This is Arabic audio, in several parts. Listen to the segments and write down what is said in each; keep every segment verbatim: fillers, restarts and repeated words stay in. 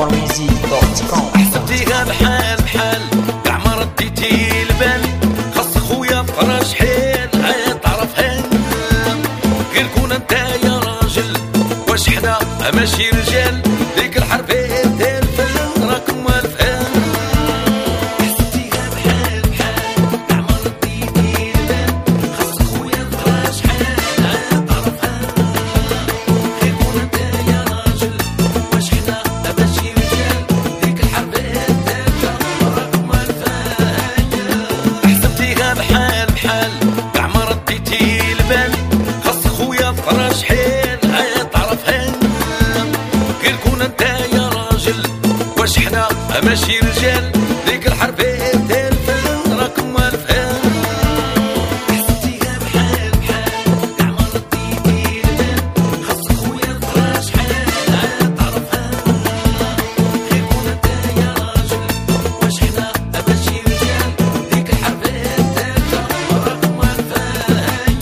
ميوزيك دوت كوم. حسبتيها بحال بحال كاع ما رديتي البال، خاص خويا فراش حيل عاد تعرفها، غير كون انت يا راجل واش حنا ماشي رجال، ديك الحربية ديال الفن راكم والفان. حسبتيها بحال بحال كاع ما رديتي البال، خاص خويا فراش حيل عاد تعرفها، غير كون انت يا راجل واش حنا ماشي رجال، ديك الحربية ديال الفن راكم والفان. حسبتيها بحال بحال كاع ما رديتي البال، خاص خويا فراش حيل عاد تعرفها، غير كون انت يا راجل واش حنا ماشي رجال، ديك الحربية ديال الفن راكم والفان. حسبتيها بحال بحال كاع ما رديتي البال، خاص خويا فراش حيل عاد تعرفها، غير كون انت يا راجل واش حنا ماشي رجال، ديك الحربية ديال الفن راكم والفان.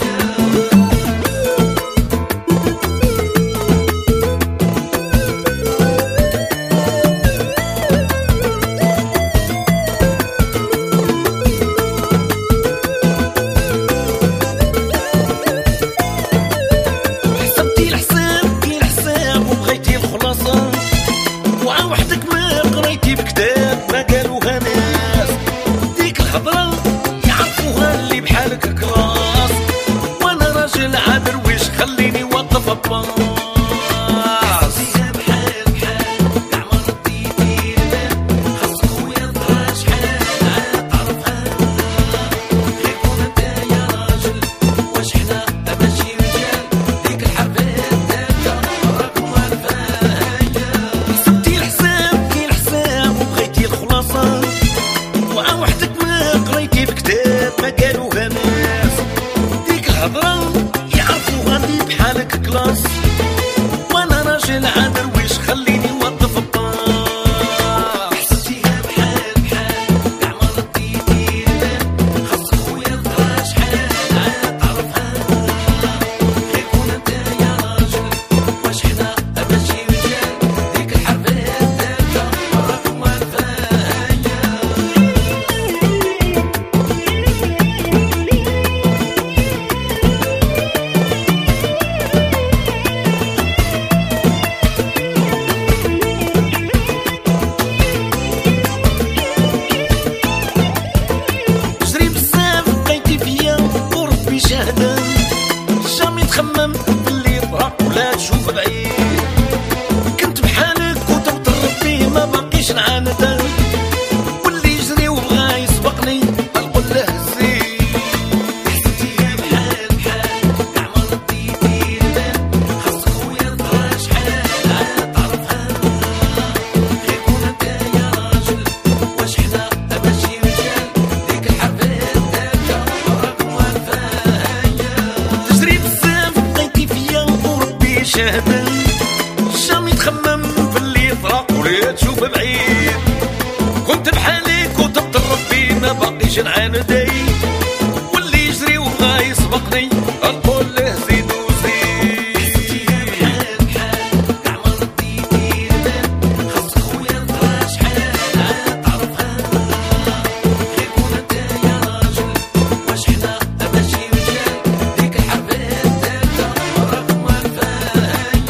حسبتي الحساب كي الحساب وبغيتي الخلاصة، وعا وحدك ما قريتي بكتاب ما قالوها ناس، ديك الهضرة يعرفوها اللي بحالك كلاس، وانا راجل عابر ويش خليني واقف باص. حسبتيها بحال بحال كاع ما رديتي البال، خاص خويا فراش حيل عاد تعرفها، غير كون انت يا راجل واش حنا ماشي رجال، ديك الحربية ديال الفن راكم والفان. حسبتي الحساب كي الحساب وبغيتي الخلاصة، وعا وحدك ما قريتي بكتاب ما قالوها ناس، ديك الهضرة يعرفوها اللي بحالك كلاس، وانا راجل عابر ويش خليني واقف باص. حسبتيها بحال بحال كاع ما رديتي البال، خاص خويا فراش حيل عاد تعرفها، غير كون انت يا راجل واش حنا ماشي رجال، ديك الحربية ديال الفن راكم والفان. جري بزاف بقيتي فيا وربي شاهدة، جامي تخمم باللي طرق ولا تشوف بعيد، كنت بحالك وتبت ربي ما باقيش نعاند، واللي يجري وبغا يسبقني نقول له زيد. حسبتيها بحال بحال كاع ما رديتي البال، خاص خويا فراش حيل عاد تعرفها، غير كون انت يا راجل واش حنا ماشي رجال، ديك الحربية ديال الفن راكم والفان. تجري بزاف بقيتي فيا وربي شاهد، جامي تخمم في اللي طرق ولا تشوف بعيد، كنت بحالك وتبت ربي ما باقيش نعاند، واللي يجري وبغا يسبقني نقول له زيد وزيد. حسبتيها بحال بحال كاع ما رديتي البال، خاص خويا فراش حيل عاد تعرفها، غير كون انت يا راجل واش حنا ماشي رجال، ديك الحربية ديال الفن راكم والفان.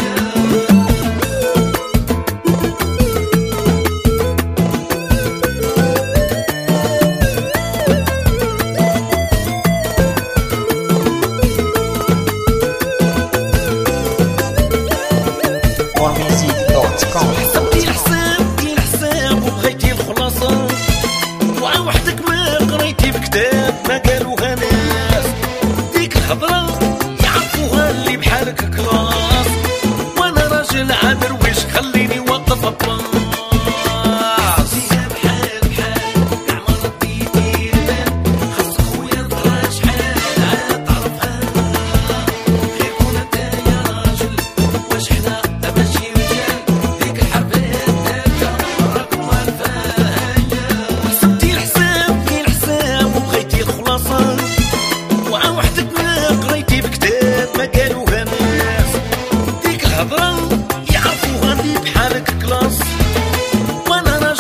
ميوزيك دوت كوم. حسبتي الحساب كي الحساب وبغيتي الخلاصة، وعا وحدك ما قريتي بكتاب ما قالوها ناس، ديك الهضرة يعرفوها اللي بحالك كلاس، وانا راجل عابر ويش خليني واقف باص. حسبتيها بحال بحال كاع ما رديتي البال، خاص خويا فراش حيل عاد تعرفها، غير كون انت يا راجل واش حنا ماشي رجال، ديك الحربية ديال الفن راكم والفان. حسبتي الحساب كي الحساب وبغيتي الخلاصة، وعا وحدك ما قريتي بكتاب ما قالوها ناس، ديك الهضرة يعرفوها اللي بحالك كلاس،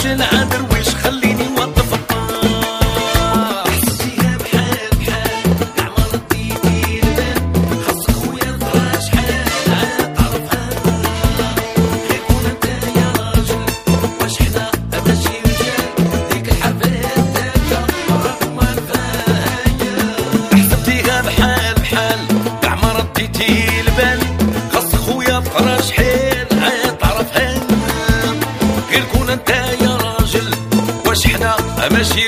راجل عاد رويش خليني وظف الطاح. حسيتيها بحال بحال كاع ما رديتي البال، خاصك خويا ترى شحال عاد تعرفها. غير كون انت يا راجل واش حنا ماشي رجال، ديك الحرفات داكا راكم ما نفايا. حسبتيها بحال بحال كاع ما رديتي البال، خاصك خويا تقرا شحال عاد تعرفها. غير كون انت يا راجل واش حنا ماشي